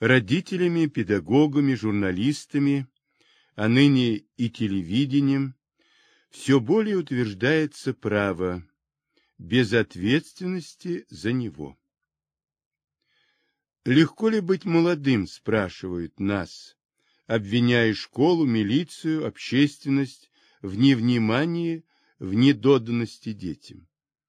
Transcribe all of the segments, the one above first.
Родителями, педагогами, журналистами, а ныне и телевидением все более утверждается право безответственности за него. Легко ли быть молодым, спрашивают нас, обвиняя школу, милицию, общественность в невнимании, в недоданности детям.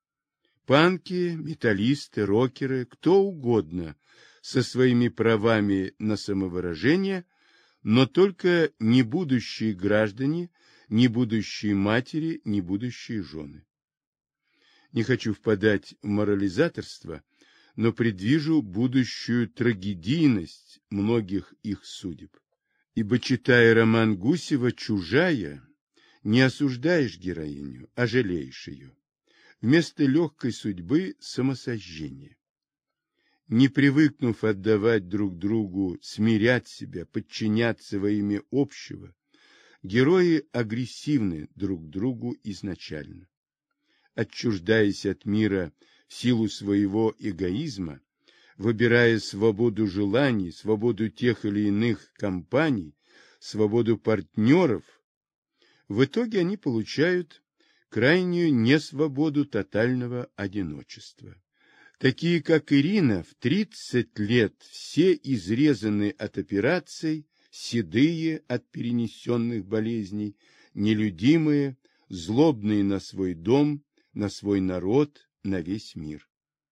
Панки, металлисты, рокеры, кто угодно со своими правами на самовыражение, но только не будущие граждане, не будущие матери, не будущие жены. Не хочу впадать в морализаторство, но предвижу будущую трагедийность многих их судеб. Ибо, читая роман Гусева «Чужая», не осуждаешь героиню, а жалеешь ее. Вместо легкой судьбы – самосожжение. Не привыкнув отдавать друг другу, смирять себя, подчиняться во имя общего, герои агрессивны друг к другу изначально. Отчуждаясь от мира в силу своего эгоизма, выбирая свободу желаний, свободу тех или иных компаний, свободу партнеров, в итоге они получают крайнюю несвободу тотального одиночества. Такие, как Ирина, в 30 лет все изрезаны от операций, седые от перенесенных болезней, нелюдимые, злобные на свой дом, на свой народ, на весь мир.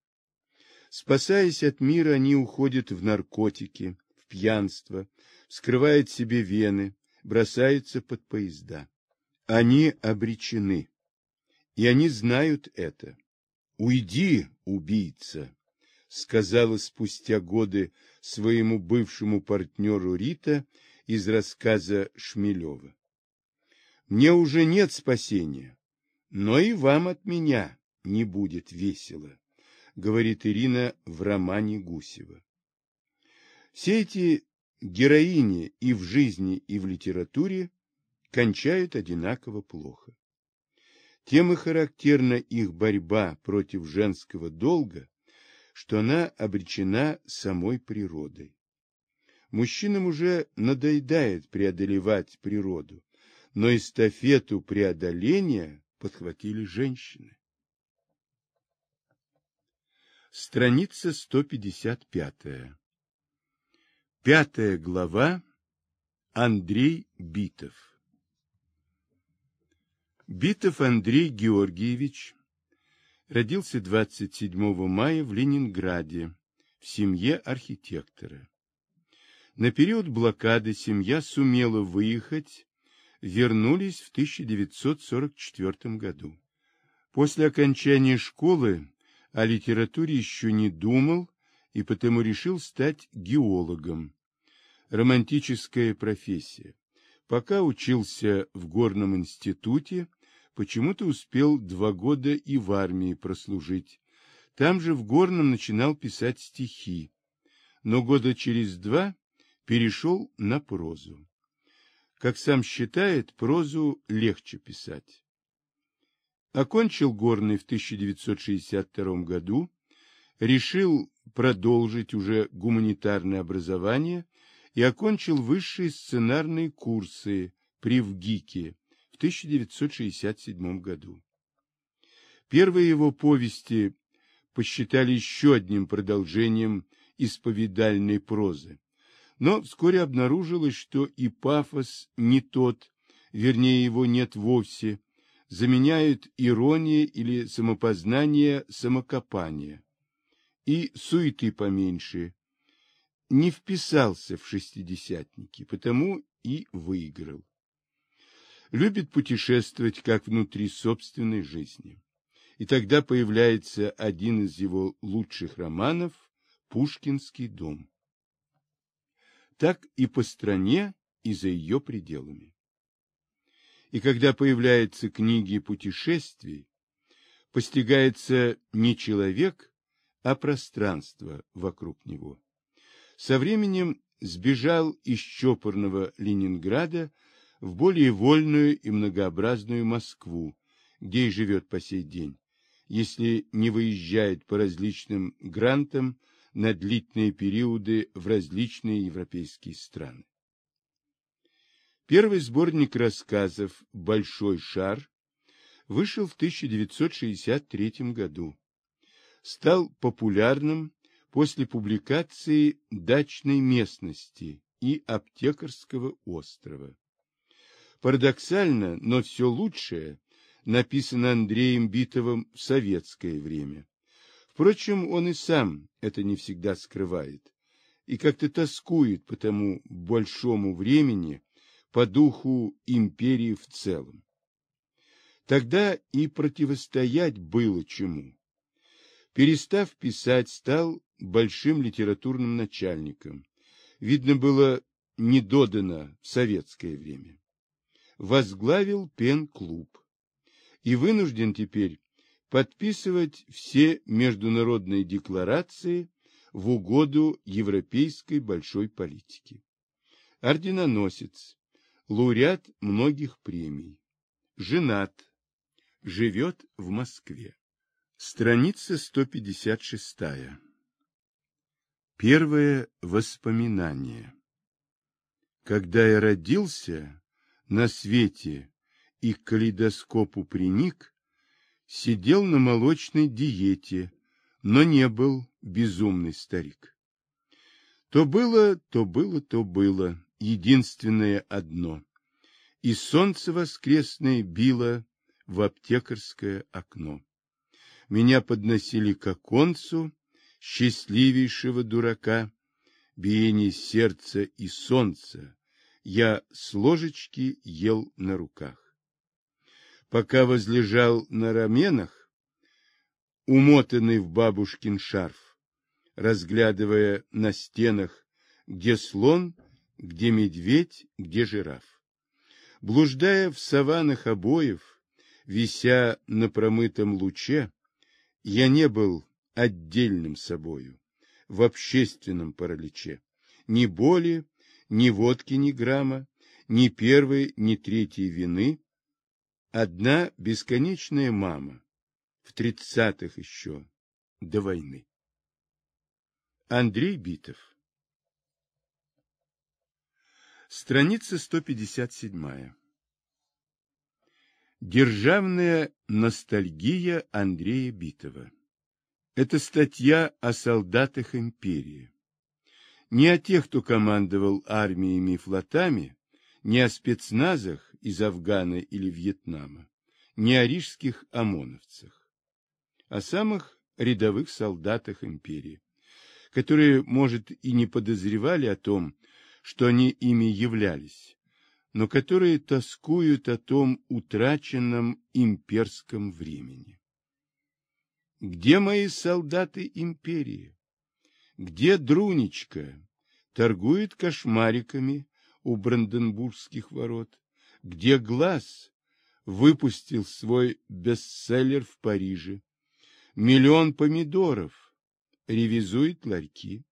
Спасаясь от мира, они уходят в наркотики, в пьянство, вскрывают себе вены, бросаются под поезда. Они обречены, и они знают это. «Уйди, убийца», — сказала спустя годы своему бывшему партнеру Рита из рассказа Шмелева. «Мне уже нет спасения, но и вам от меня не будет весело», — говорит Ирина в романе Гусева. Все эти героини и в жизни, и в литературе кончают одинаково плохо. Тем и характерна их борьба против женского долга, что она обречена самой природой. Мужчинам уже надоедает преодолевать природу, но эстафету преодоления подхватили женщины. Страница 155. 5 глава. Андрей Битов. Битов Андрей Георгиевич родился 27 мая в Ленинграде в семье архитектора. На период блокады семья сумела выехать, вернулись в 1944 году. После окончания школы о литературе еще не думал и потому решил стать геологом. Романтическая профессия. Пока учился в горном институте, почему-то успел 2 года и в армии прослужить. Там же в горном начинал писать стихи, но года через 2 перешел на прозу. Как сам считает, прозу легче писать. Окончил горный в 1962 году, решил продолжить уже гуманитарное образование и окончил высшие сценарные курсы при ВГИКе в 1967 году. Первые его повести посчитали еще одним продолжением исповедальной прозы, но вскоре обнаружилось, что и пафос не тот, вернее его нет вовсе, заменяют ирония или самопознание самокопание, и суеты поменьше. Не вписался в шестидесятники, потому и выиграл. Любит путешествовать как внутри собственной жизни. И тогда появляется один из его лучших романов «Пушкинский дом». Так и по стране, и за ее пределами. И когда появляются книги путешествий, постигается не человек, а пространство вокруг него. Со временем сбежал из чопорного Ленинграда в более вольную и многообразную Москву, где и живет по сей день, если не выезжает по различным грантам на длительные периоды в различные европейские страны. Первый сборник рассказов «Большой шар» вышел в 1963 году. Стал популярным после публикации «Дачной местности» и «Аптекарского острова». Парадоксально, но все лучшее написано Андреем Битовым в советское время. Впрочем, он и сам это не всегда скрывает и как-то тоскует по тому большому времени, по духу империи в целом. Тогда и противостоять было чему. Перестав писать, стал большим литературным начальником. Видно было, не додано в советское время. Возглавил пен-клуб. И вынужден теперь подписывать все международные декларации в угоду европейской большой политики. Орденоносец, лауреат многих премий, женат, живет в Москве. Страница 156. Первое воспоминание. Когда я родился на свете и к калейдоскопу приник, сидел на молочной диете, но не был безумный старик. То было, единственное одно. И солнце воскресное било в аптекарское окно. Меня подносили к оконцу, счастливейшего дурака, биение сердца и солнца, я с ложечки ел на руках. Пока возлежал на раменах, умотанный в бабушкин шарф, разглядывая на стенах, где слон, где медведь, где жираф. Блуждая в саваннах обоев, вися на промытом луче, я не был отдельным собою, в общественном параличе. Ни боли, ни водки, ни грамма, ни первой, ни третьей вины. Одна бесконечная мама, в 30-х еще, до войны. Андрей Битов. Страница 157. Державная ностальгия Андрея Битова. Это статья о солдатах империи. Не о тех, кто командовал армиями и флотами, не о спецназах из Афгана или Вьетнама, не о рижских ОМОНовцах, о самых рядовых солдатах империи, которые, может, и не подозревали о том, что они ими являлись, но которые тоскуют о том утраченном имперском времени. Где мои солдаты империи? Где Друничка? Торгует кошмариками у Бранденбургских ворот. Где Глаз? Выпустил свой бестселлер в Париже. 1 000 000 помидоров. Ревизует ларьки.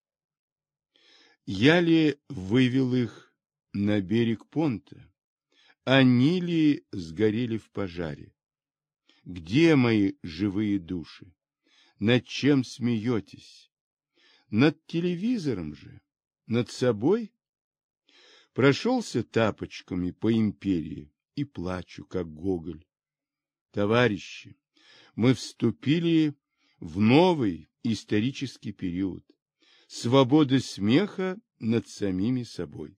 Я ли вывел их на берег понта? Они ли сгорели в пожаре? Где мои живые души? Над чем смеетесь? Над телевизором же? Над собой? Прошелся тапочками по империи и плачу, как Гоголь. Товарищи, мы вступили в новый исторический период. Свободы смеха над самими собой.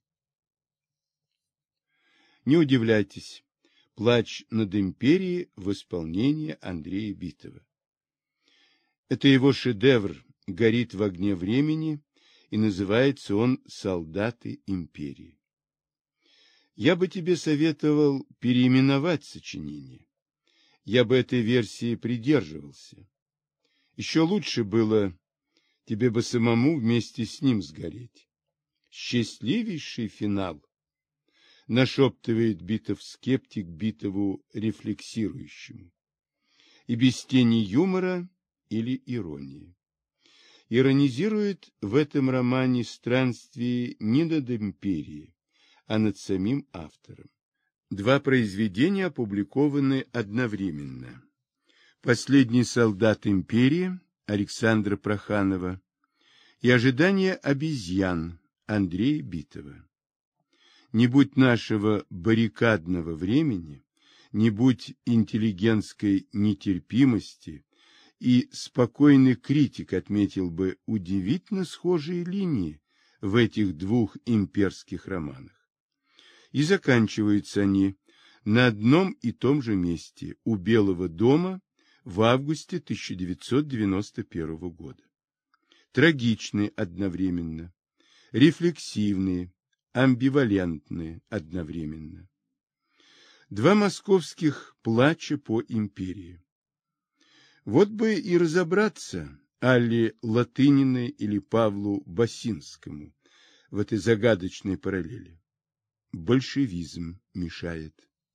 Не удивляйтесь, плач над империей в исполнении Андрея Битова. Это его шедевр горит в огне времени, и называется он «Солдаты империи». Я бы тебе советовал переименовать сочинение. Я бы этой версии придерживался. Еще лучше было тебе бы самому вместе с ним сгореть. Счастливейший финал, нашептывает Битов-скептик Битову рефлексирующему. И без тени юмора или иронии. Иронизирует в этом романе странствие не над империей, а над самим автором. Два произведения опубликованы одновременно. «Последний солдат империи» Александра Проханова и ожидание обезьян Андрея Битова. Не будь нашего баррикадного времени, не будь интеллигентской нетерпимости, и спокойный критик отметил бы удивительно схожие линии в этих двух имперских романах. И заканчиваются они на одном и том же месте, у Белого дома, в августе 1991 года. Трагичны одновременно, рефлексивные, амбивалентные одновременно. Два московских плача по империи. Вот бы и разобраться Алле Латыниной или Павлу Басинскому в этой загадочной параллели. Большевизм мешает.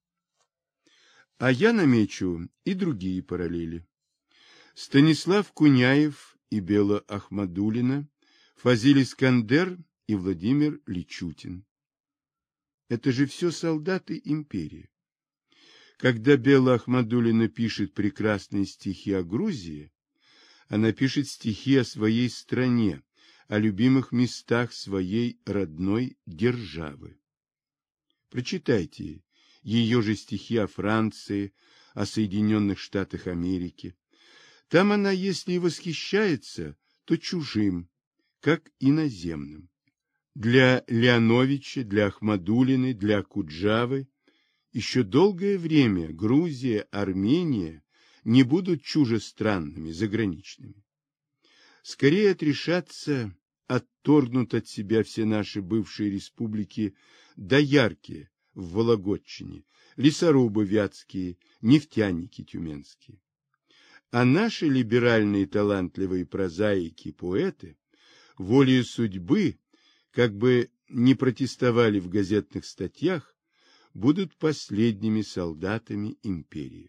А я намечу и другие параллели. Станислав Куняев и Бела Ахмадуллина, Фазиль Искандер и Владимир Личутин. Это же все солдаты империи. Когда Бела Ахмадуллина пишет прекрасные стихи о Грузии, она пишет стихи о своей стране, о любимых местах своей родной державы. Прочитайте ее же стихи о Франции, о Соединенных Штатах Америки. Там она, если и восхищается, то чужим, как иноземным. Для Леоновича, для Ахмадуллиной, для Акуджавы еще долгое время Грузия, Армения не будут чужестранными, заграничными. Скорее отрешатся, отторгнут от себя все наши бывшие республики доярки в Вологодчине, лесорубы вятские, нефтяники тюменские. А наши либеральные талантливые прозаики и поэты волею судьбы, как бы не протестовали в газетных статьях, будут последними солдатами империи.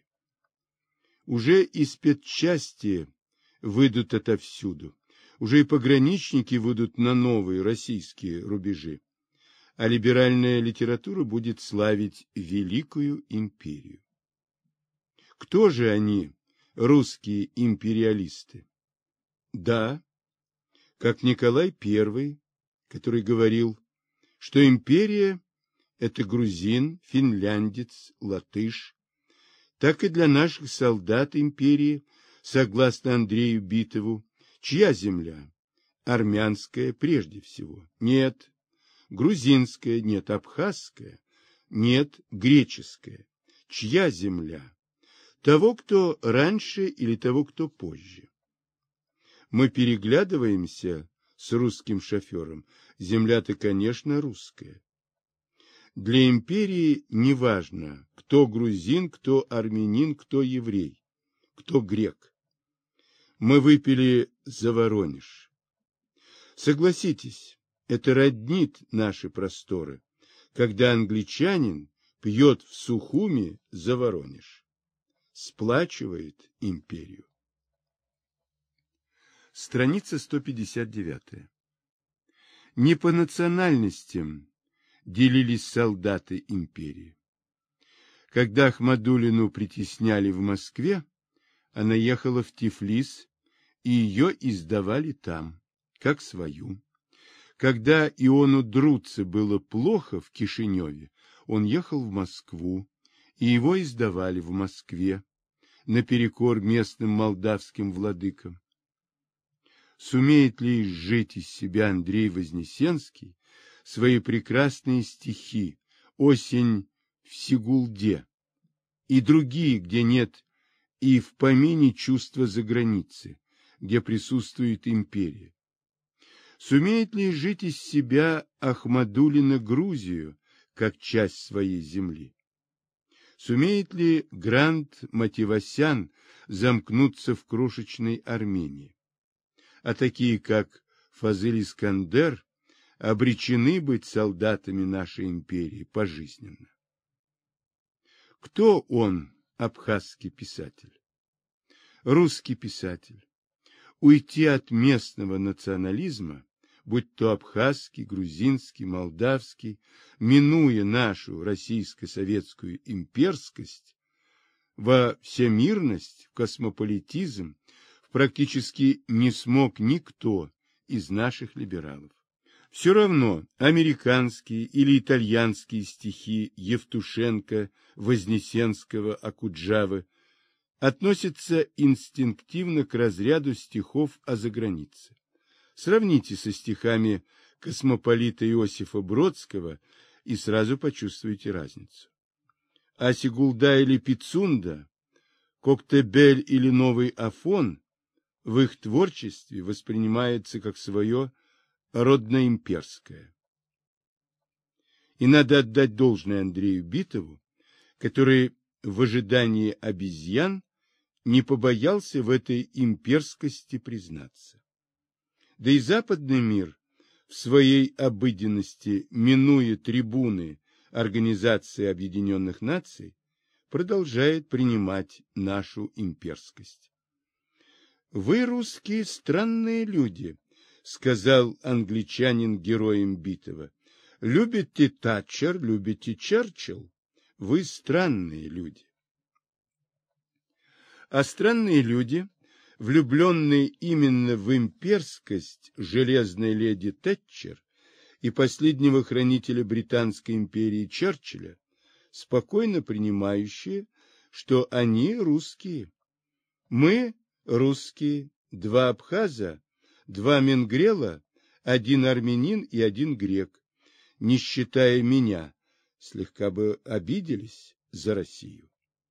Уже и спецчасти выйдут отовсюду, уже и пограничники выйдут на новые российские рубежи, а либеральная литература будет славить великую империю. Кто же они, русские империалисты? Да, как Николай I, который говорил, что империя – это грузин, финляндец, латыш, так и для наших солдат империи, согласно Андрею Битову, чья земля? Армянская прежде всего. Нет, грузинская, нет, абхазская, нет, греческая. Чья земля? Того, кто раньше или того, кто позже. Мы переглядываемся с русским шофером. Земля-то, конечно, русская. Для империи не важно, кто грузин, кто армянин, кто еврей, кто грек. Мы выпили за Воронеж. Согласитесь, это роднит наши просторы, когда англичанин пьет в Сухуми за Воронеж. Сплачивает империю. Страница 159. Не по национальностям делились солдаты империи. Когда Ахмадуллину притесняли в Москве, она ехала в Тифлис, и ее издавали там, как свою. Когда Иону Друце было плохо в Кишиневе, он ехал в Москву, и его издавали в Москве, наперекор местным молдавским владыкам. Сумеет ли изжить из себя Андрей Вознесенский свои прекрасные стихи «Осень в Сигулде» и другие, где нет и в помине чувства заграницы, где присутствует империя? Сумеет ли изжить из себя Ахмадуллина Грузию, как часть своей земли? Сумеет ли Грант Мативасян замкнуться в крошечной Армении? А такие, как Фазиль Искандер, обречены быть солдатами нашей империи пожизненно. Кто он, абхазский писатель? Русский писатель. Уйти от местного национализма, будь то абхазский, грузинский, молдавский, минуя нашу российско-советскую имперскость, во всемирность, в космополитизм, практически не смог никто из наших либералов. Все равно американские или итальянские стихи Евтушенко, Вознесенского, Окуджавы относятся инстинктивно к разряду стихов о загранице. Сравните со стихами космополита Иосифа Бродского и сразу почувствуете разницу. А Сигулда или Пицунда, Коктебель или Новый Афон в их творчестве воспринимается как свое родноимперское. И надо отдать должное Андрею Битову, который в ожидании обезьян не побоялся в этой имперскости признаться. Да и западный мир в своей обыденности, минуя трибуны Организации Объединенных Наций, продолжает принимать нашу имперскость. «Вы, русские, странные люди», — сказал англичанин героям Битова. «Любите Татчер, любите Черчилл. Вы странные люди». А странные люди, влюбленные именно в имперскость железной леди Тэтчер и последнего хранителя Британской империи Черчилля, спокойно принимающие, что они русские. Мы русские, 2 абхаза, 2 менгрела, 1 армянин и 1 грек, не считая меня, слегка бы обиделись за Россию.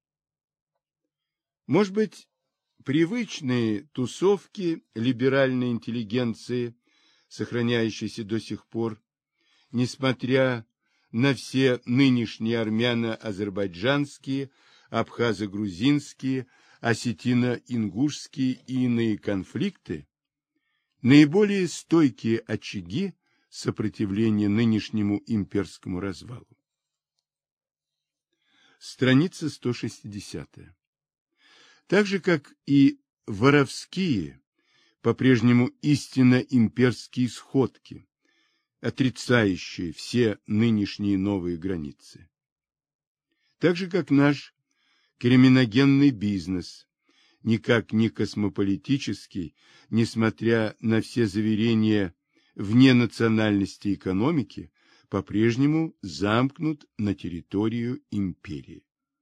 Может быть, привычные тусовки либеральной интеллигенции, сохраняющиеся до сих пор, несмотря на все нынешние армяно-азербайджанские, абхазо-грузинские, осетино-ингушские и иные конфликты, наиболее стойкие очаги сопротивления нынешнему имперскому развалу. Страница 160. Так же, как и воровские, по-прежнему истинно имперские сходки, отрицающие все нынешние новые границы. Так же, как наш криминогенный бизнес, никак не космополитический, несмотря на все заверения вне национальности экономики, по-прежнему замкнут на территорию империи.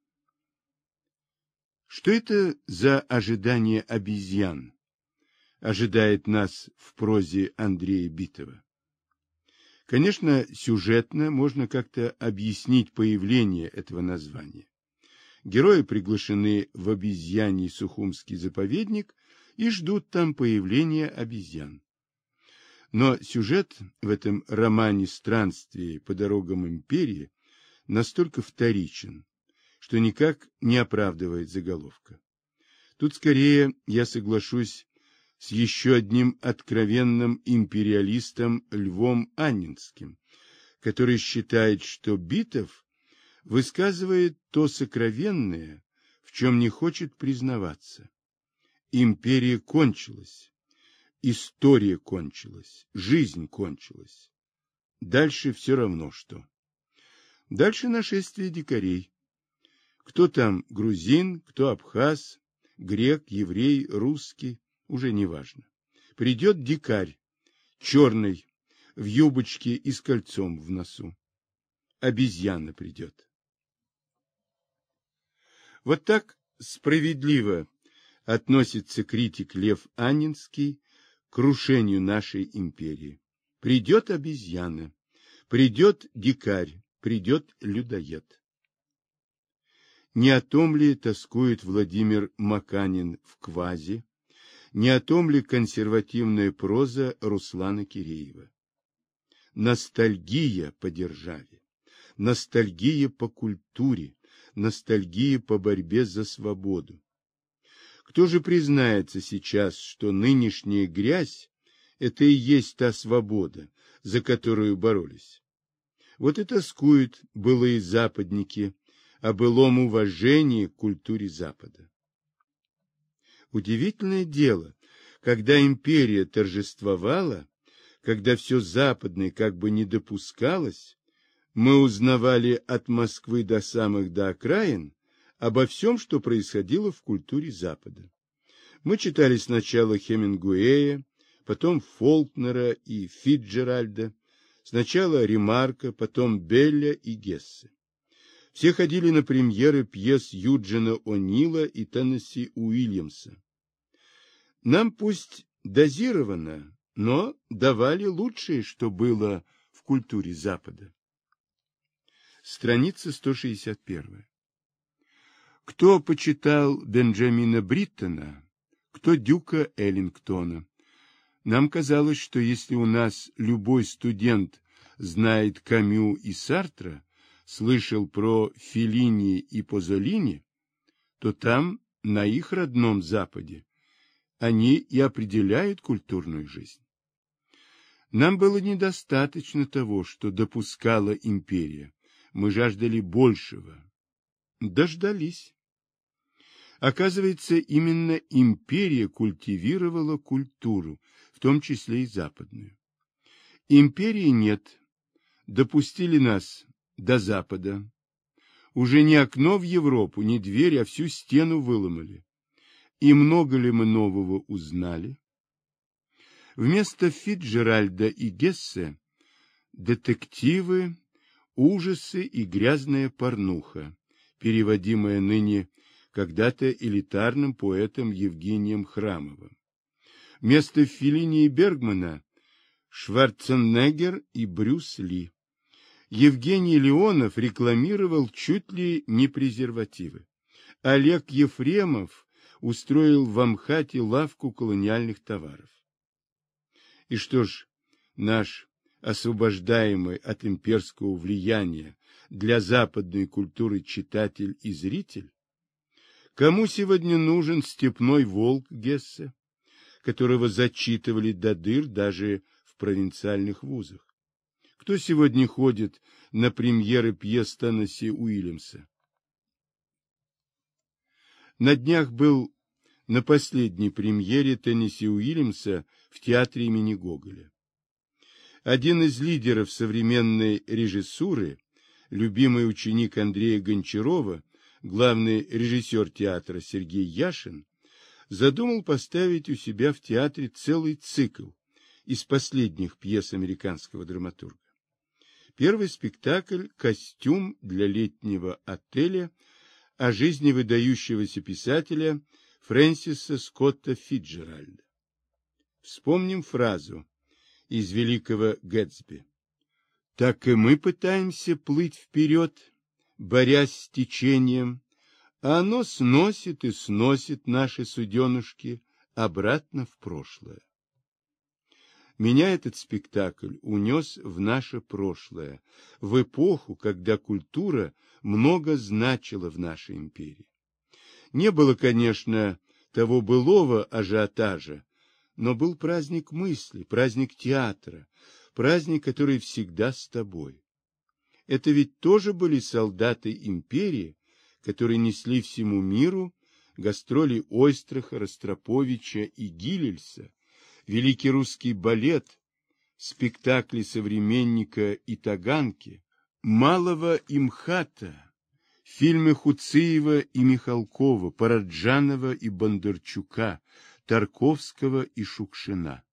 Что это за ожидание обезьян ожидает нас в прозе Андрея Битова? Конечно, сюжетно можно как-то объяснить появление этого названия. Герои приглашены в обезьяний Сухумский заповедник и ждут там появления обезьян. Но сюжет в этом романе «Странствие по дорогам империи» настолько вторичен, что никак не оправдывает заголовка. Тут скорее я соглашусь с еще одним откровенным империалистом Львом Анненским, который считает, что Битов высказывает то сокровенное, в чем не хочет признаваться. Империя кончилась, история кончилась, жизнь кончилась. Дальше все равно что. Дальше нашествие дикарей. Кто там грузин, кто абхаз, грек, еврей, русский, уже не важно. Придет дикарь, черный, в юбочке и с кольцом в носу. Обезьяна придет. Вот так справедливо относится критик Лев Анненский к крушению нашей империи. Придет обезьяна, придет дикарь, придет людоед. Не о том ли тоскует Владимир Маканин в «Квазе», не о том ли консервативная проза Руслана Киреева? Ностальгия по державе, ностальгия по культуре, ностальгия по борьбе за свободу. Кто же признается сейчас, что нынешняя грязь – это и есть та свобода, за которую боролись? Вот и тоскуют былые западники о былом уважении к культуре Запада. Удивительное дело, когда империя торжествовала, когда все западное как бы не допускалось, мы узнавали от Москвы до окраин обо всем, что происходило в культуре Запада. Мы читали сначала Хемингуэя, потом Фолкнера и Фицджеральда, сначала Ремарка, потом Белля и Гессе. Все ходили на премьеры пьес Юджина О'Нила и Теннесси Уильямса. Нам пусть дозированно, но давали лучшее, что было в культуре Запада. Страница 161. Кто почитал Бенджамина Бриттона, кто Дюка Эллингтона. Нам казалось, что если у нас любой студент знает Камю и Сартра, слышал про Феллини и Пазолини, то там, на их родном Западе, они и определяют культурную жизнь. Нам было недостаточно того, что допускала империя. Мы жаждали большего. Дождались. Оказывается, именно империя культивировала культуру, в том числе и западную. Империи нет. Допустили нас до Запада. Уже не окно в Европу, не дверь, а всю стену выломали. И много ли мы нового узнали? Вместо Фицджеральда и Гессе детективы, ужасы и грязная порнуха, переводимая ныне когда-то элитарным поэтом Евгением Храмовым. Вместо Феллини и Бергмана Шварценеггер и Брюс Ли. Евгений Леонов рекламировал чуть ли не презервативы. Олег Ефремов устроил в Амхате лавку колониальных товаров. И что ж, наш освобождаемый от имперского влияния для западной культуры читатель и зритель? Кому сегодня нужен степной волк Гессе, которого зачитывали до дыр даже в провинциальных вузах? Кто сегодня ходит на премьеры пьес Теннесси Уильямса? На днях был на последней премьере Теннесси Уильямса в театре имени Гоголя. Один из лидеров современной режиссуры, любимый ученик Андрея Гончарова, главный режиссер театра Сергей Яшин, задумал поставить у себя в театре целый цикл из последних пьес американского драматурга. Первый спектакль «Костюм для летнего отеля» о жизни выдающегося писателя Фрэнсиса Скотта Фицджеральда. Вспомним фразу из великого Гэтсби. «Так и мы пытаемся плыть вперед, борясь с течением, а оно сносит и сносит наши суденышки обратно в прошлое». Меня этот спектакль унес в наше прошлое, в эпоху, когда культура много значила в нашей империи. Не было, конечно, того былого ажиотажа, но был праздник мысли, праздник театра, праздник, который всегда с тобой. Это ведь тоже были солдаты империи, которые несли всему миру гастроли Ойстраха, Ростроповича и Гиллельса, великий русский балет, спектакли «Современника» и «Таганки», «Малого имхата», фильмы Хуциева и Михалкова, Параджанова и Бондарчука, Тарковского и Шукшина.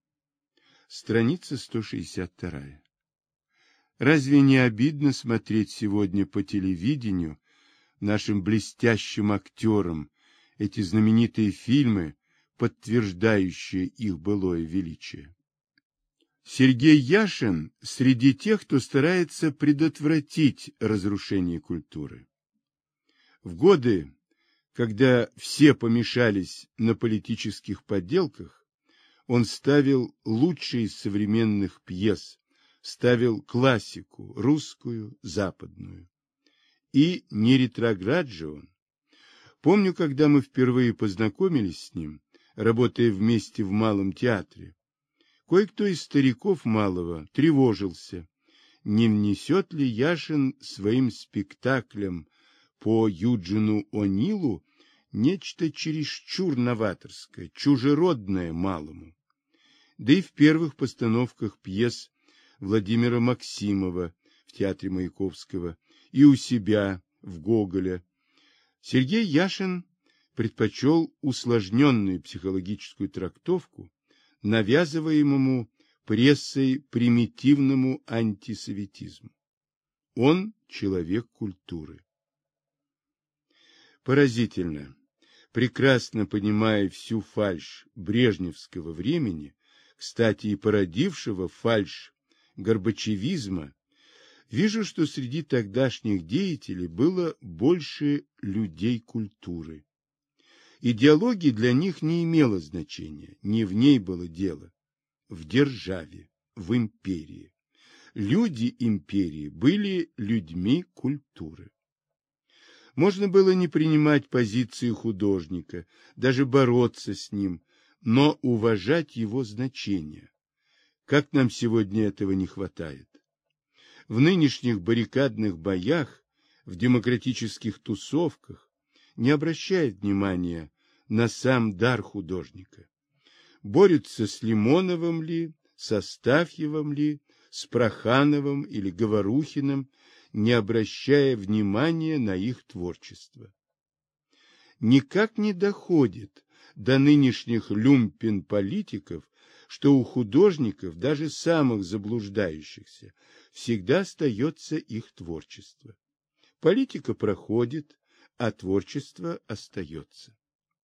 Страница 162. Разве не обидно смотреть сегодня по телевидению нашим блестящим актерам эти знаменитые фильмы, подтверждающие их былое величие? Сергей Яшин среди тех, кто старается предотвратить разрушение культуры. В годы, когда все помешались на политических подделках, он ставил лучшие из современных пьес, ставил классику, русскую, западную. И не ретроград же он. Помню, когда мы впервые познакомились с ним, работая вместе в Малом театре, кое-кто из стариков Малого тревожился, не внесет ли Яшин своим спектаклем по Юджину О'Нилу нечто чересчур новаторское, чужеродное Малому. Да и в первых постановках пьес Владимира Максимова в театре Маяковского и у себя в Гоголя Сергей Яшин предпочел усложненную психологическую трактовку, навязываемому прессой примитивному антисоветизму. Он человек культуры. Поразительно, прекрасно понимая всю фальшь брежневского времени, кстати, и породившего фальшь горбачевизма, вижу, что среди тогдашних деятелей было больше людей культуры. Идеология для них не имела значения, не в ней было дело, в державе, в империи. Люди империи были людьми культуры. Можно было не принимать позиции художника, даже бороться с ним, но уважать его значение. Как нам сегодня этого не хватает? В нынешних баррикадных боях, в демократических тусовках не обращают внимания на сам дар художника. Борются с Лимоновым ли, с Астафьевым ли, с Прохановым или Говорухиным, не обращая внимания на их творчество. Никак не доходит до нынешних люмпен-политиков, что у художников, даже самых заблуждающихся, всегда остается их творчество. Политика проходит, а творчество остается.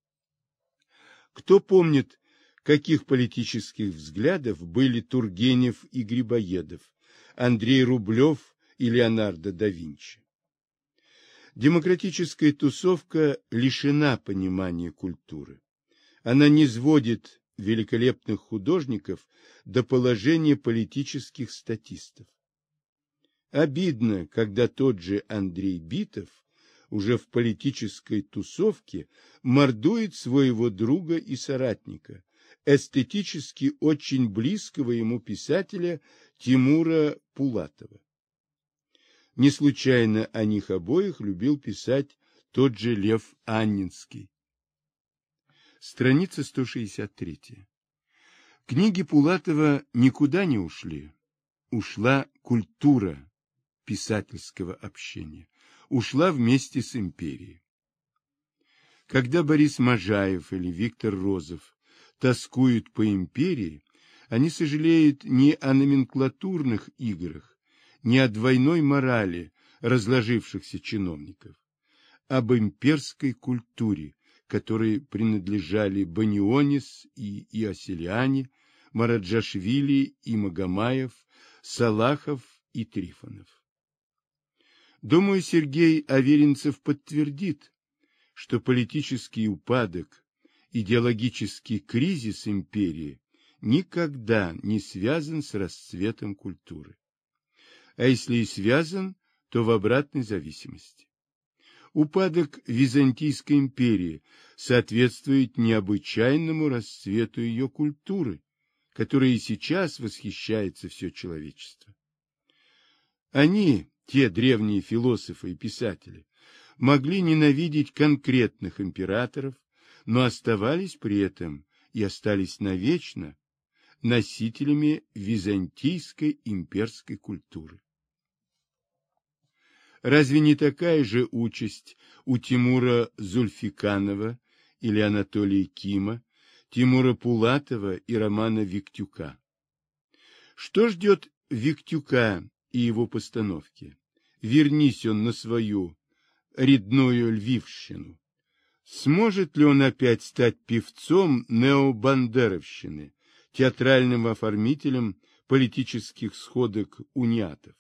Кто помнит, каких политических взглядов были Тургенев и Грибоедов, Андрей Рублев и Леонардо да Винчи? Демократическая тусовка лишена понимания культуры. Она низводит великолепных художников до положения политических статистов. Обидно, когда тот же Андрей Битов уже в политической тусовке мордует своего друга и соратника, эстетически очень близкого ему писателя Тимура Пулатова. Не случайно о них обоих любил писать тот же Лев Анненский. Страница 163. Книги Пулатова никуда не ушли. Ушла культура писательского общения. Ушла вместе с империей. Когда Борис Можаев или Виктор Розов тоскуют по империи, они сожалеют не о номенклатурных играх, не о двойной морали разложившихся чиновников, об имперской культуре, которой принадлежали Банионис и Иосилиани, Мараджашвили и Магомаев, Салахов и Трифонов. Думаю, Сергей Аверинцев подтвердит, что политический упадок, идеологический кризис империи никогда не связан с расцветом культуры. А если и связан, то в обратной зависимости. Упадок Византийской империи соответствует необычайному расцвету ее культуры, которой и сейчас восхищается все человечество. Они, те древние философы и писатели, могли ненавидеть конкретных императоров, но оставались при этом и остались навечно носителями византийской имперской культуры. Разве не такая же участь у Тимура Зульфиканова или Анатолия Кима, Тимура Пулатова и Романа Виктюка? Что ждет Виктюка и его постановки? Вернись он на свою родную Львивщину. Сможет ли он опять стать певцом необандеровщины, театральным оформителем политических сходок униатов?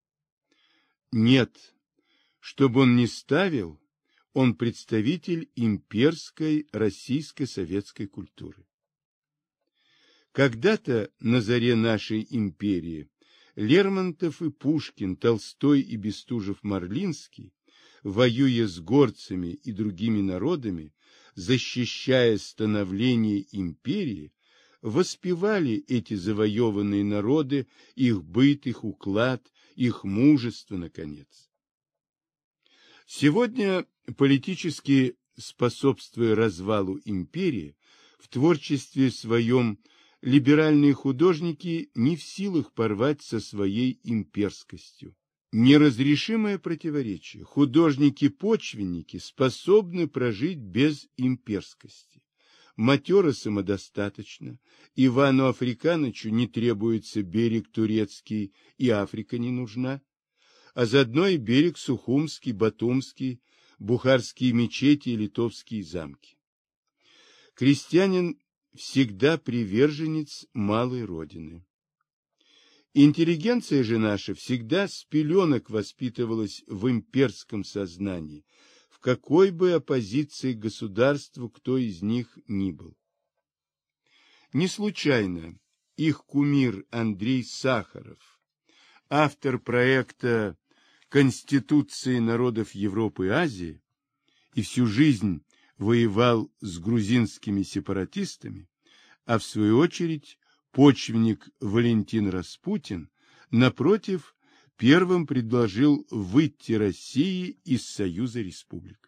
Нет, чтобы он ни ставил, он представитель имперской российско-советской культуры. Когда-то на заре нашей империи Лермонтов и Пушкин, Толстой и Бестужев-Марлинский, воюя с горцами и другими народами, защищая становление империи, воспевали эти завоеванные народы, их быт, их уклад, их мужество, наконец. Сегодня, политически способствуя развалу империи, в творчестве своем либеральные художники не в силах порвать со своей имперскостью. Неразрешимое противоречие. Художники-почвенники способны прожить без имперскости. матера самодостаточно, Ивану Африканычу не требуется берег турецкий, и Африка не нужна, а заодно и берег Сухумский, Батумский, бухарские мечети и литовские замки. Крестьянин всегда приверженец малой родины. Интеллигенция же наша всегда с пеленок воспитывалась в имперском сознании, в какой бы оппозиции к государству кто из них ни был. Не случайно их кумир Андрей Сахаров, автор проекта Конституции народов Европы и Азии, и всю жизнь воевал с грузинскими сепаратистами, а в свою очередь почвенник Валентин Распутин, напротив, первым предложил выйти России из Союза республик.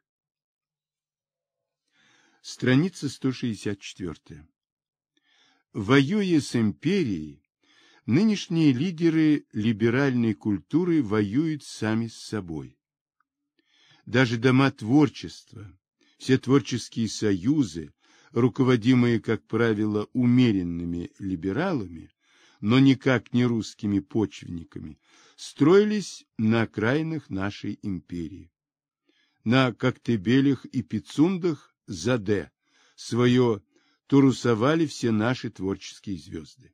Страница 164. Воюя с империей, нынешние лидеры либеральной культуры воюют сами с собой. Даже дома творчества, все творческие союзы, руководимые, как правило, умеренными либералами, но никак не русскими почвенниками, строились на окраинах нашей империи. На Коктебелях и Пицундах заде свое турусовали все наши творческие звезды.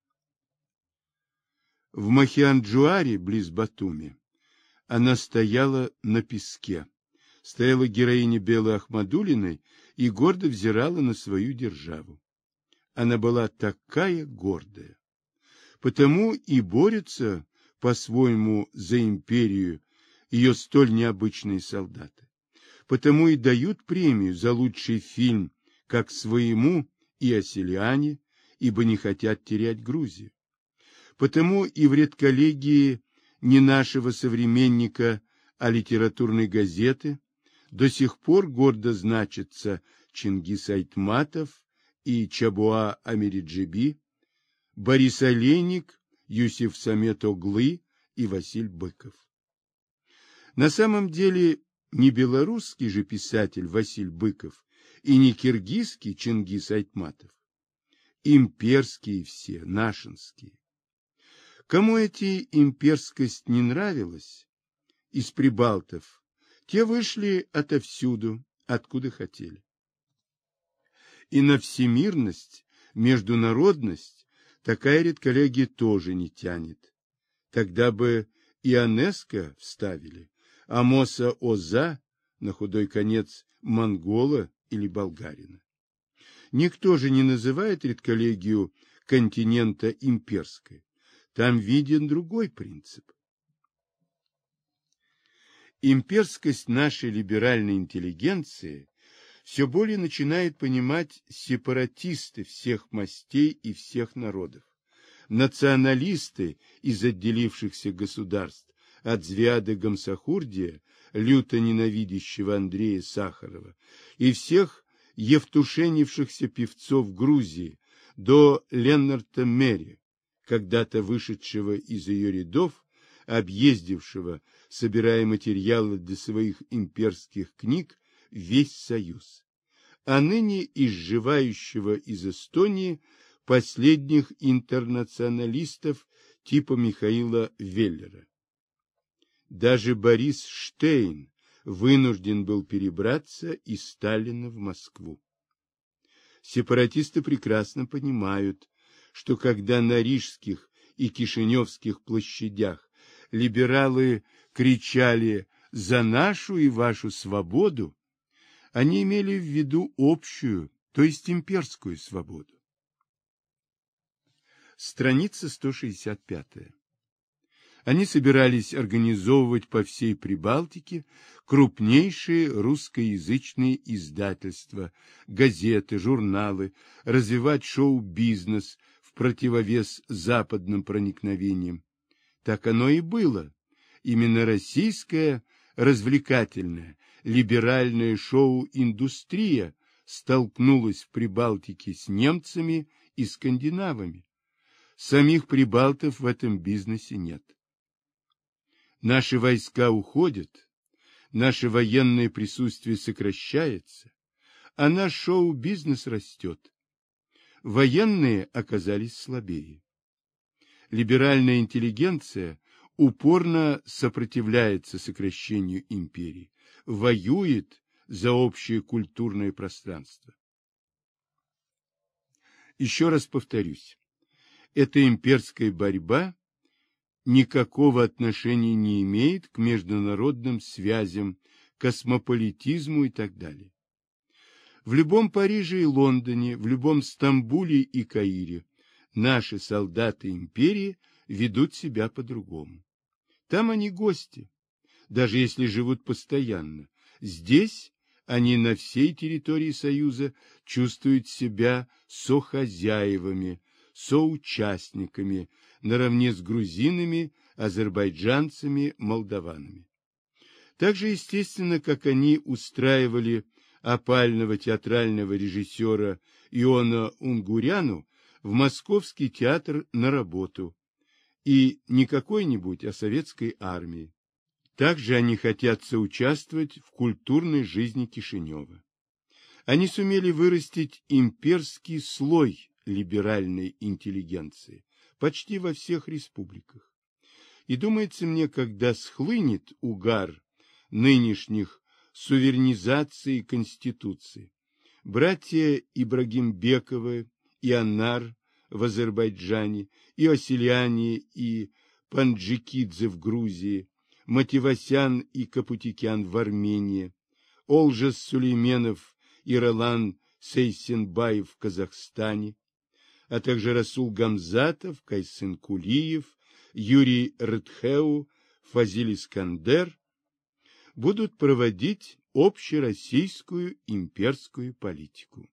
В Махианджуаре, близ Батуми, она стояла на песке. Стояла героиня Белой Ахмадулиной и гордо взирала на свою державу. Она была такая гордая. Потому и борются по-своему за империю ее столь необычные солдаты. Потому и дают премию за лучший фильм как своему и Оселиане, ибо не хотят терять Грузию. Потому и в редколлегии не нашего современника, а литературной газеты до сих пор гордо значатся Чингис Айтматов и Чабуа Америджеби, Борис Олейник, Юсиф Самет Оглы и Василь Быков. На самом деле не белорусский же писатель Василь Быков и не киргизский Чингис Айтматов. Имперские все, нашинские. Кому эти имперскость не нравилась, из прибалтов, те вышли отовсюду, откуда хотели. И на всемирность, международность такая редколлегия тоже не тянет. Тогда бы Ионеско вставили, Амоса Оза, на худой конец монгола или болгарина. Никто же не называет редколлегию континента имперской. Там виден другой принцип. Имперскость нашей либеральной интеллигенции все более начинает понимать сепаратисты всех мастей и всех народов, националисты из отделившихся государств, от Звяды Гамсахурдия, люто ненавидящего Андрея Сахарова, и всех евтушенившихся певцов Грузии, до Леннарта Мери, когда-то вышедшего из ее рядов, объездившего, собирая материалы для своих имперских книг, весь Союз, а ныне изживающего из Эстонии последних интернационалистов типа Михаила Веллера. Даже Борис Штейн вынужден был перебраться из Сталина в Москву. Сепаратисты прекрасно понимают, что когда на рижских и кишиневских площадях либералы кричали «за нашу и вашу свободу», они имели в виду общую, то есть имперскую свободу. Страница 165. Они собирались организовывать по всей Прибалтике крупнейшие русскоязычные издательства, газеты, журналы, развивать шоу-бизнес в противовес западным проникновениям. Так оно и было. Именно российская развлекательная, либеральная шоу-индустрия столкнулась в Прибалтике с немцами и скандинавами. Самих прибалтов в этом бизнесе нет. Наши войска уходят, наше военное присутствие сокращается, а наш шоу-бизнес растет. Военные оказались слабее. Либеральная интеллигенция упорно сопротивляется сокращению империи, воюет за общее культурное пространство. Еще раз повторюсь, эта имперская борьба никакого отношения не имеет к международным связям, космополитизму и так далее. В любом Париже и Лондоне, в любом Стамбуле и Каире наши солдаты империи ведут себя по-другому. Там они гости, даже если живут постоянно. Здесь они на всей территории Союза чувствуют себя сохозяевами, соучастниками, наравне с грузинами, азербайджанцами, молдаванами. Так же естественно, как они устраивали опального театрального режиссера Иона Унгуряну в Московский театр на работу, и не какой-нибудь, а советской армии. Также они хотят соучаствовать в культурной жизни Кишинева. Они сумели вырастить имперский слой либеральной интеллигенции почти во всех республиках. И думается мне, когда схлынет угар нынешних суверенизации Конституции, братья Ибрагимбековы и Аннар в Азербайджане, и Оселяне и Панджикидзе в Грузии, Мативасян и Капутикян в Армении, Олжас Сулейменов и Ролан Сейсенбаев в Казахстане, а также Расул Гамзатов, Кайсын Кулиев, Юрий Рытхеу, Фазиль Искандер будут проводить общероссийскую имперскую политику.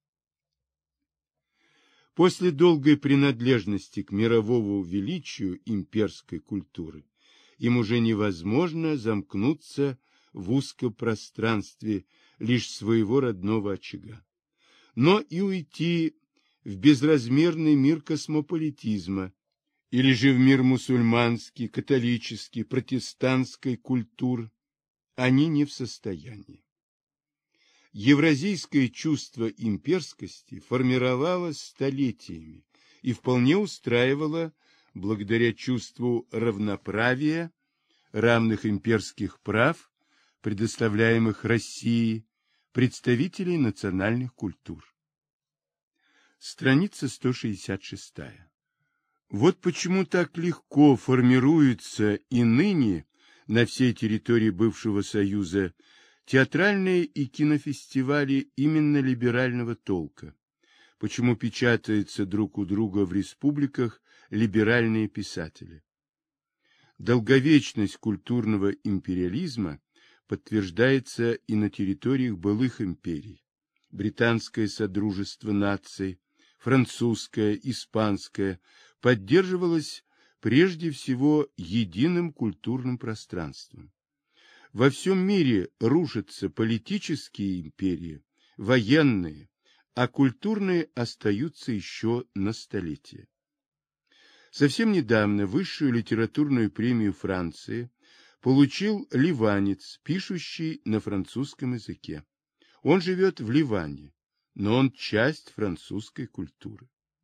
После долгой принадлежности к мировому величию имперской культуры им уже невозможно замкнуться в узком пространстве лишь своего родного очага, но и уйти в безразмерный мир космополитизма или же в мир мусульманский, католический, протестантской культур они не в состоянии. Евразийское чувство имперскости формировалось столетиями и вполне устраивало, благодаря чувству равноправия, равных имперских прав, предоставляемых России, представителей национальных культур. Страница 166. Вот почему так легко формируются и ныне на всей территории бывшего Союза театральные и кинофестивали именно либерального толка, почему печатаются друг у друга в республиках либеральные писатели. Долговечность культурного империализма подтверждается и на территориях былых империй. Британское Содружество наций, французское, испанское поддерживалось прежде всего единым культурным пространством. Во всем мире рушатся политические империи, военные, а культурные остаются еще на столетия. Совсем недавно высшую литературную премию Франции получил ливанец, пишущий на французском языке. Он живет в Ливане, но он часть французской культуры.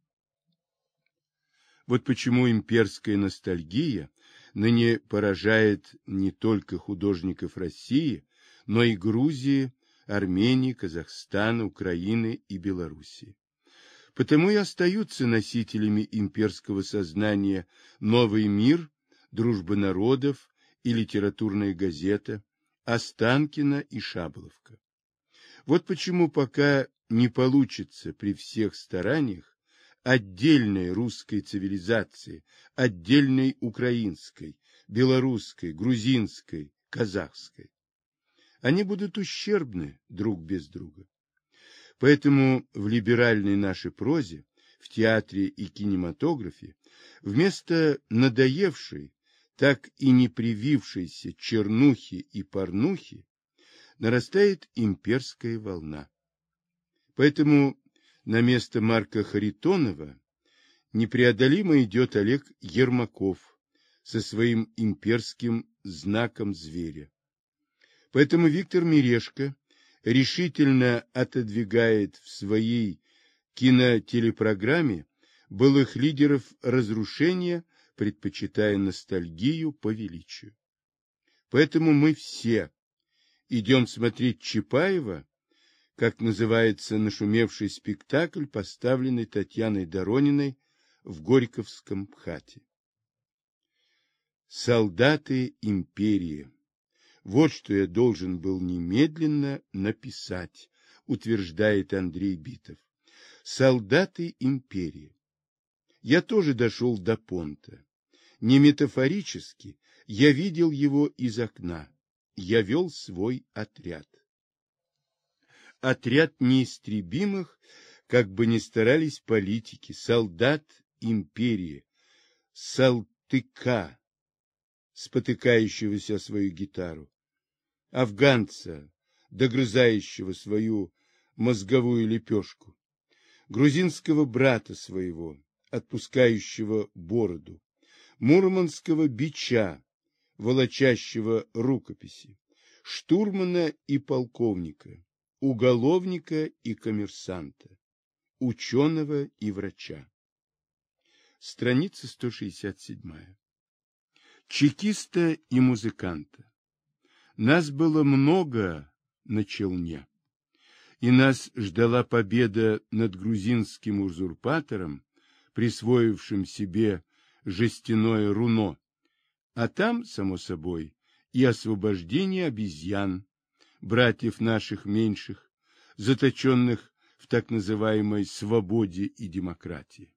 Вот почему имперская ностальгия ныне поражает не только художников России, но и Грузии, Армении, Казахстана, Украины и Белоруссии. Потому и остаются носителями имперского сознания «Новый мир», «Дружба народов» и «Литературная газета», Останкино и Шаболовка. Вот почему пока не получится при всех стараниях отдельной русской цивилизации, отдельной украинской, белорусской, грузинской, казахской. Они будут ущербны друг без друга. Поэтому в либеральной нашей прозе, в театре и кинематографе, вместо надоевшей, так и не привившейся чернухи и порнухи, нарастает имперская волна. Поэтому на место Марка Харитонова непреодолимо идет Олег Ермаков со своим имперским знаком зверя. Поэтому Виктор Мирешко решительно отодвигает в своей кинотелепрограмме былых лидеров разрушения, предпочитая ностальгию по величию. Поэтому мы все идем смотреть Чапаева, как называется нашумевший спектакль, поставленный Татьяной Дорониной в Горьковском МХАТе. Солдаты империи. Вот что я должен был немедленно написать, утверждает Андрей Битов. Солдаты империи. Я тоже дошел до понта. Не метафорически, я видел его из окна. Я вел свой отряд. Отряд неистребимых, как бы ни старались политики, солдат империи, Салтыка, спотыкающегося о свою гитару, афганца, догрызающего свою мозговую лепешку, грузинского брата своего, отпускающего бороду, мурманского бича, волочащего рукописи, штурмана и полковника, уголовника и коммерсанта, ученого и врача. Страница 167. Чекиста и музыканта. Нас было много на Челне, и нас ждала победа над грузинским узурпатором, присвоившим себе жестяное руно, а там, само собой, и освобождение обезьян, братьев наших меньших, заточенных в так называемой свободе и демократии.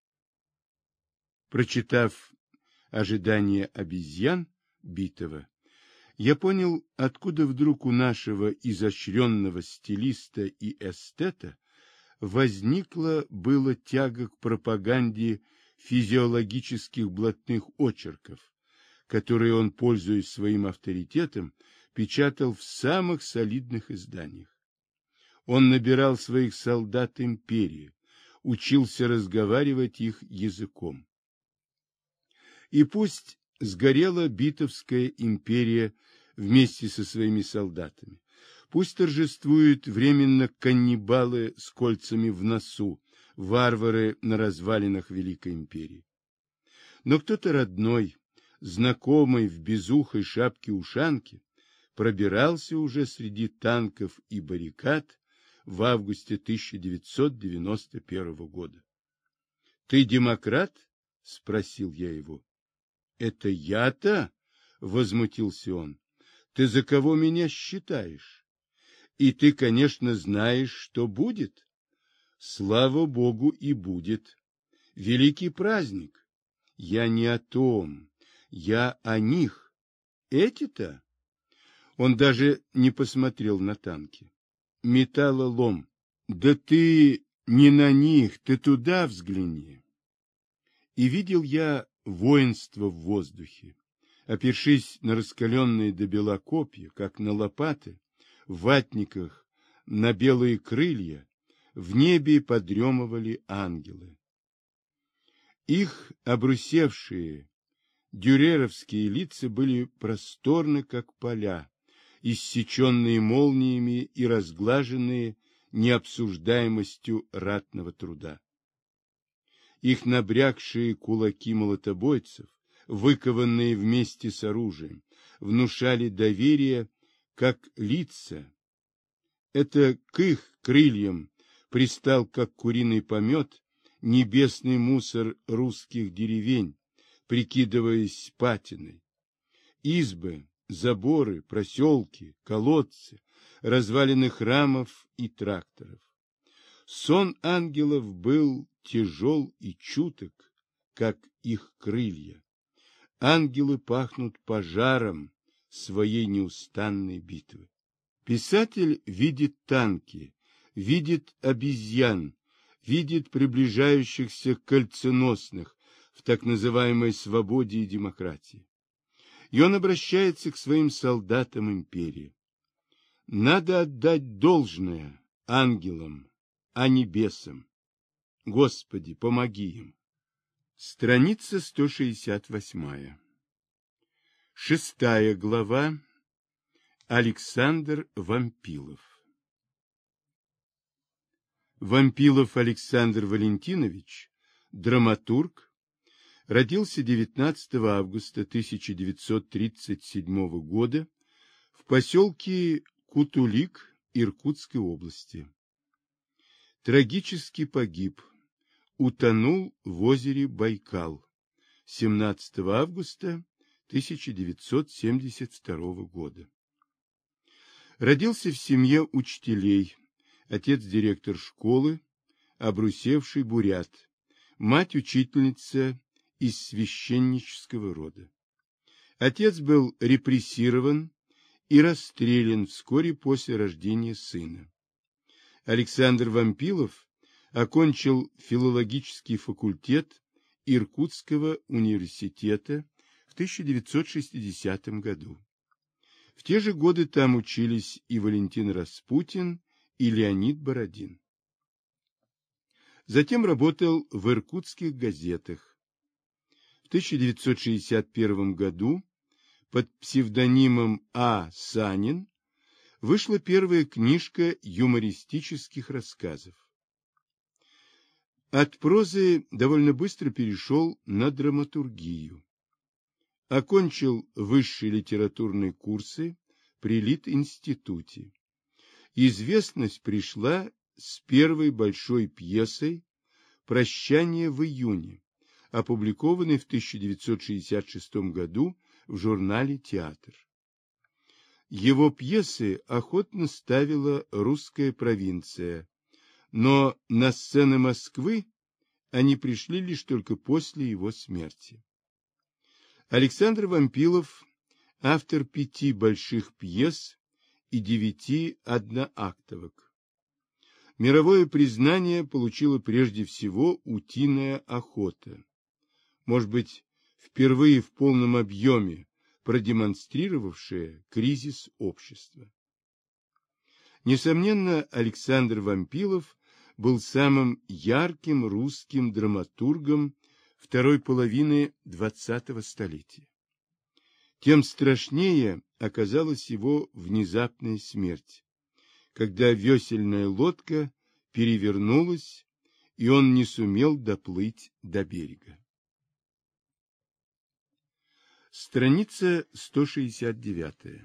Прочитав «Ожидание обезьян» Битова, я понял, откуда вдруг у нашего изощренного стилиста и эстета возникла была тяга к пропаганде физиологических блатных очерков, которые он, пользуясь своим авторитетом, печатал в самых солидных изданиях. Он набирал своих солдат империи, учился разговаривать их языком. И пусть сгорела Битовская империя вместе со своими солдатами, пусть торжествуют временно каннибалы с кольцами в носу, варвары на развалинах Великой империи. Но кто-то родной, знакомый в безухой шапке-ушанке, пробирался уже среди танков и баррикад в августе 1991 года. «Ты демократ?» — спросил я его. «Это я-то?» — возмутился он. «Ты за кого меня считаешь? И ты, конечно, знаешь, что будет. Слава Богу, и будет. Великий праздник. Я не о том, я о них. Эти-то?» Он даже не посмотрел на танки. Металлолом. «Да ты не на них, ты туда взгляни». И видел я воинство в воздухе, опершись на раскаленные до бела копья, как на лопаты, в ватниках на белые крылья, в небе подремывали ангелы. Их обрусевшие дюреровские лица были просторны, как поля, иссеченные молниями и разглаженные необсуждаемостью ратного труда. Их набрякшие кулаки молотобойцев, выкованные вместе с оружием, внушали доверие, как лица. Это к их крыльям пристал, как куриный помет, небесный мусор русских деревень, прикидываясь патиной. Избы, заборы, проселки, колодцы, развалины храмов и тракторов. Сон ангелов был тяжел и чуток, как их крылья. Ангелы пахнут пожаром своей неустанной битвы. Писатель видит танки, видит обезьян, видит приближающихся кольценосных в так называемой свободе и демократии. И он обращается к своим солдатам империи. Надо отдать должное ангелам, а не бесам. Господи, помоги им. Страница 168. 6 глава. Александр Вампилов. Вампилов Александр Валентинович, драматург, родился 19 августа 1937 года в поселке Кутулик Иркутской области. Трагически погиб, утонул в озере Байкал 17 августа 1972 года. Родился в семье учителей, отец директор школы, обрусевший бурят, мать учительница из священнического рода. Отец был репрессирован и расстрелян вскоре после рождения сына. Александр Вампилов окончил филологический факультет Иркутского университета в 1960 году. В те же годы там учились и Валентин Распутин, и Леонид Бородин. Затем работал в иркутских газетах. В 1961 году под псевдонимом А. Санин вышла первая книжка юмористических рассказов. От прозы довольно быстро перешел на драматургию. Окончил высшие литературные курсы при Литинституте. Известность пришла с первой большой пьесой «Прощание в июне», опубликованной в 1966 году в журнале «Театр». Его пьесы охотно ставила русская провинция, но на сцены Москвы они пришли лишь только после его смерти. Александр Вампилов – автор 5 больших пьес и 9 одноактовок. Мировое признание получила прежде всего «Утиная охота», может быть, впервые в полном объеме продемонстрировавшая кризис общества. Несомненно, Александр Вампилов был самым ярким русским драматургом второй половины XX столетия. Тем страшнее оказалась его внезапная смерть, когда весельная лодка перевернулась, и он не сумел доплыть до берега. Страница 169.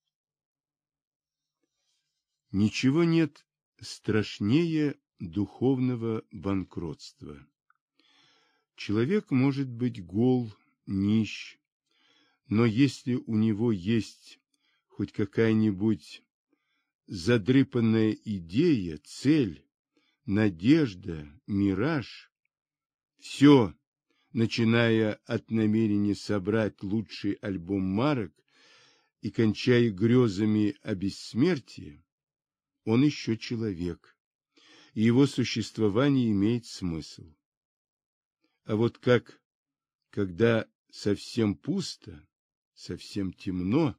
Ничего нет страшнее духовного банкротства. Человек может быть гол, нищ, но если у него есть хоть какая-нибудь задрыпанная идея, цель, надежда, мираж, все, начиная от намерения собрать лучший альбом марок и кончая грезами о бессмертии, он еще человек, и его существование имеет смысл. А вот как, когда совсем пусто, совсем темно,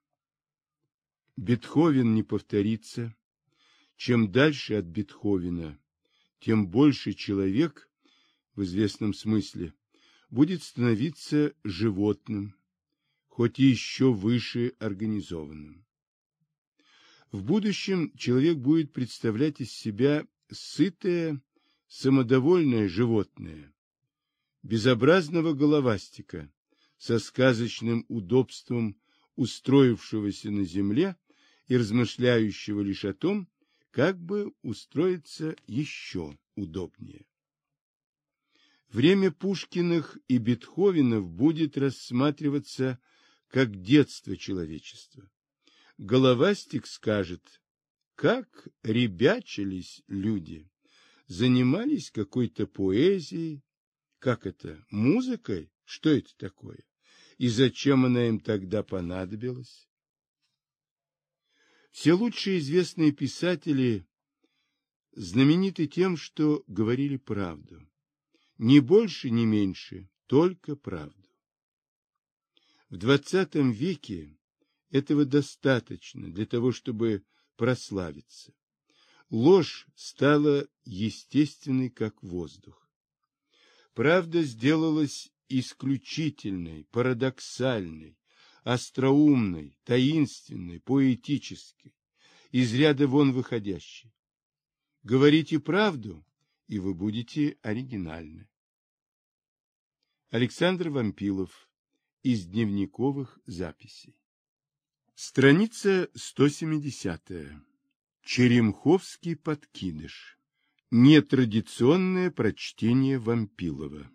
Бетховен не повторится. Чем дальше от Бетховена, тем больше человек, в известном смысле, будет становиться животным, хоть и еще выше организованным. В будущем человек будет представлять из себя сытое, самодовольное животное, безобразного головастика, со сказочным удобством устроившегося на земле и размышляющего лишь о том, как бы устроиться еще удобнее. Время Пушкиных и Бетховенов будет рассматриваться как детство человечества. Головастик скажет, как ребячились люди, занимались какой-то поэзией, как это, музыкой, что это такое, и зачем она им тогда понадобилась? Все лучшие известные писатели знамениты тем, что говорили правду. Ни больше, ни меньше, только правду. В XX веке этого достаточно для того, чтобы прославиться. Ложь стала естественной, как воздух. Правда сделалась исключительной, парадоксальной, остроумной, таинственной, поэтической, из ряда вон выходящей. Говорите правду, и вы будете оригинальны. Александр Вампилов. Из дневниковых записей. Страница 170. Черемховский подкидыш. Нетрадиционное прочтение Вампилова.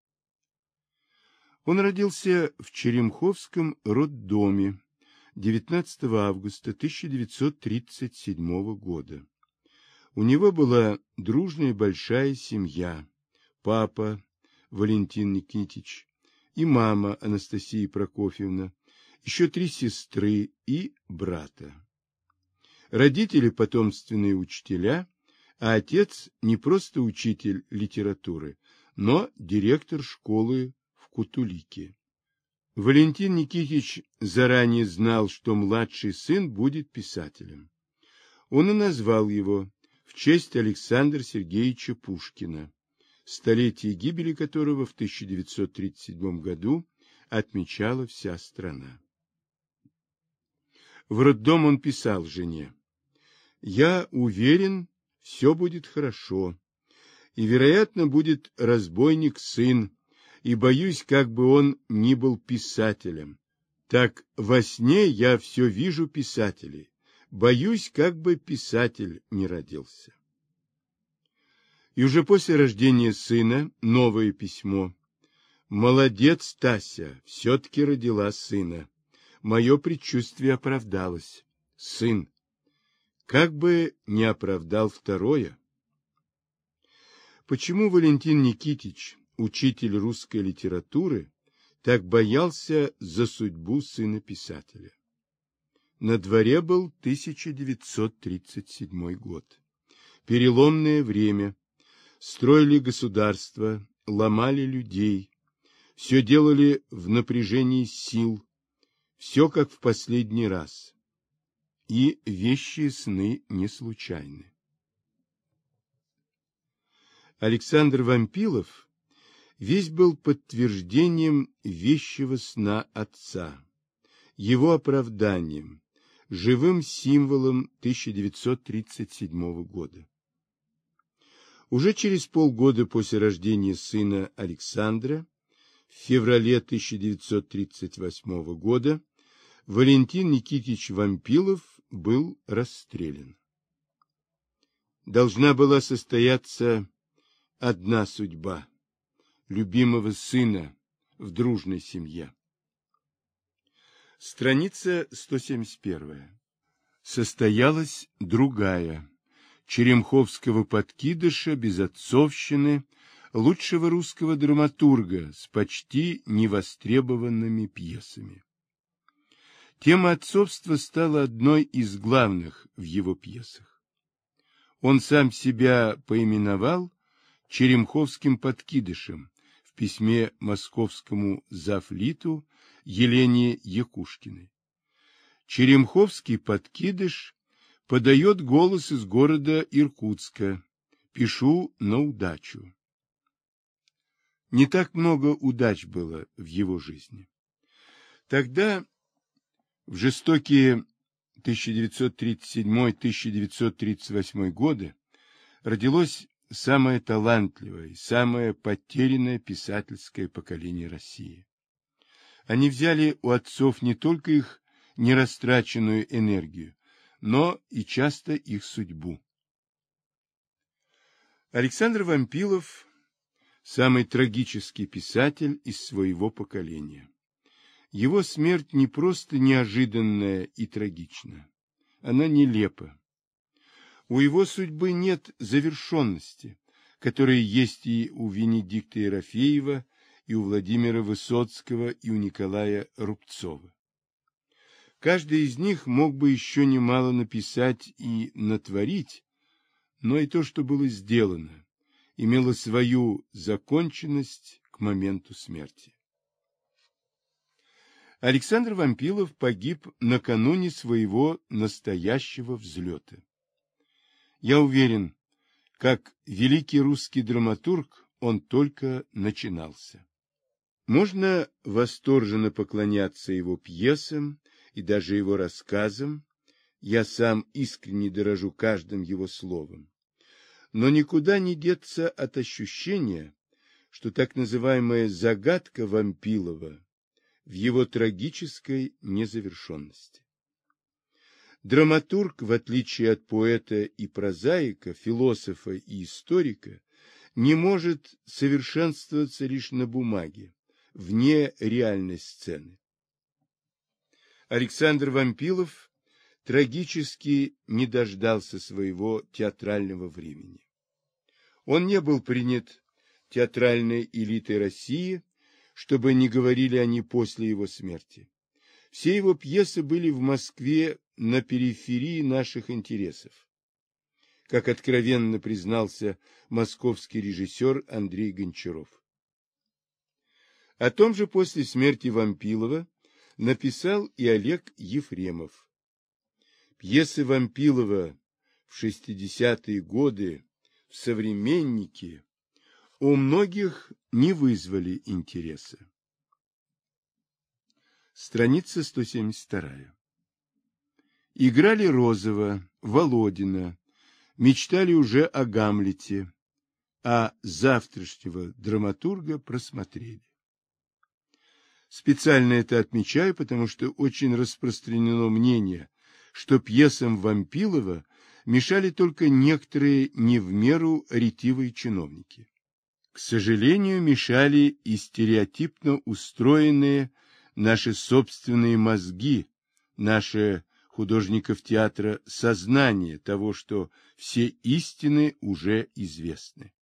Он родился в Черемховском роддоме 19 августа 1937 года. У него была дружная большая семья: папа Валентин Никитич и мама Анастасия Прокофьевна, еще 3 сестры и брата. Родители потомственные учителя, а отец не просто учитель литературы, но директор школы в Кутулике. Валентин Никитич заранее знал, что младший сын будет писателем. Он и назвал его в честь Александра Сергеевича Пушкина, столетие гибели которого в 1937 году отмечала вся страна. В роддом он писал жене: «Я уверен, все будет хорошо, и, вероятно, будет разбойник-сын, и боюсь, как бы он ни был писателем. Так во сне я все вижу писателей, боюсь, как бы писатель не родился». И уже после рождения сына новое письмо: «Молодец, Тася, все-таки родила сына. Мое предчувствие оправдалось. Сын. Как бы не оправдал второе». Почему Валентин Никитич, учитель русской литературы, так боялся за судьбу сына писателя? На дворе был 1937 год. Переломное время. Строили государство, ломали людей, все делали в напряжении сил, все как в последний раз. И вещие сны не случайны. Александр Вампилов весь был подтверждением вещего сна отца, его оправданием, живым символом 1937 года. Уже через полгода после рождения сына Александра, в феврале 1938 года, Валентин Никитич Вампилов был расстрелян. Должна была состояться одна судьба – любимого сына в дружной семье. Страница 171. Состоялась другая. Черемховского подкидыша, безотцовщины, лучшего русского драматурга с почти невостребованными пьесами. Тема отцовства стала одной из главных в его пьесах. Он сам себя поименовал Черемховским подкидышем в письме московскому завлиту Елене Якушкиной. Черемховский подкидыш подает голос из города Иркутска. Пишу на удачу. Не так много удач было в его жизни. Тогда, в жестокие 1937-1938 годы, родилось самое талантливое и самое потерянное писательское поколение России. Они взяли у отцов не только их нерастраченную энергию, но и часто их судьбу. Александр Вампилов – самый трагический писатель из своего поколения. Его смерть не просто неожиданная и трагична, она нелепа. У его судьбы нет завершенности, которая есть и у Венедикта Ерофеева, и у Владимира Высоцкого, и у Николая Рубцова. Каждый из них мог бы еще немало написать и натворить, но и то, что было сделано, имело свою законченность к моменту смерти. Александр Вампилов погиб накануне своего настоящего взлета. Я уверен, как великий русский драматург, он только начинался. Можно восторженно поклоняться его пьесам и даже его рассказам, я сам искренне дорожу каждым его словом. Но никуда не деться от ощущения, что так называемая загадка Вампилова в его трагической незавершенности. Драматург, в отличие от поэта и прозаика, философа и историка, не может совершенствоваться лишь на бумаге, вне реальной сцены. Александр Вампилов трагически не дождался своего театрального времени. Он не был принят театральной элитой России, чтобы не говорили они после его смерти. Все его пьесы были в Москве на периферии наших интересов, как откровенно признался московский режиссер Андрей Гончаров. О том же после смерти Вампилова написал и Олег Ефремов. Пьесы Вампилова в 60-е годы в «Современнике» у многих не вызвали интереса. Страница 172. Играли Розова, Володина, мечтали уже о Гамлете, а завтрашнего драматурга просмотрели. Специально это отмечаю, потому что очень распространено мнение, что пьесам Вампилова мешали только некоторые не в меру ретивые чиновники. К сожалению, мешали и стереотипно устроенные наши собственные мозги, наше художников театра сознание того, что все истины уже известны.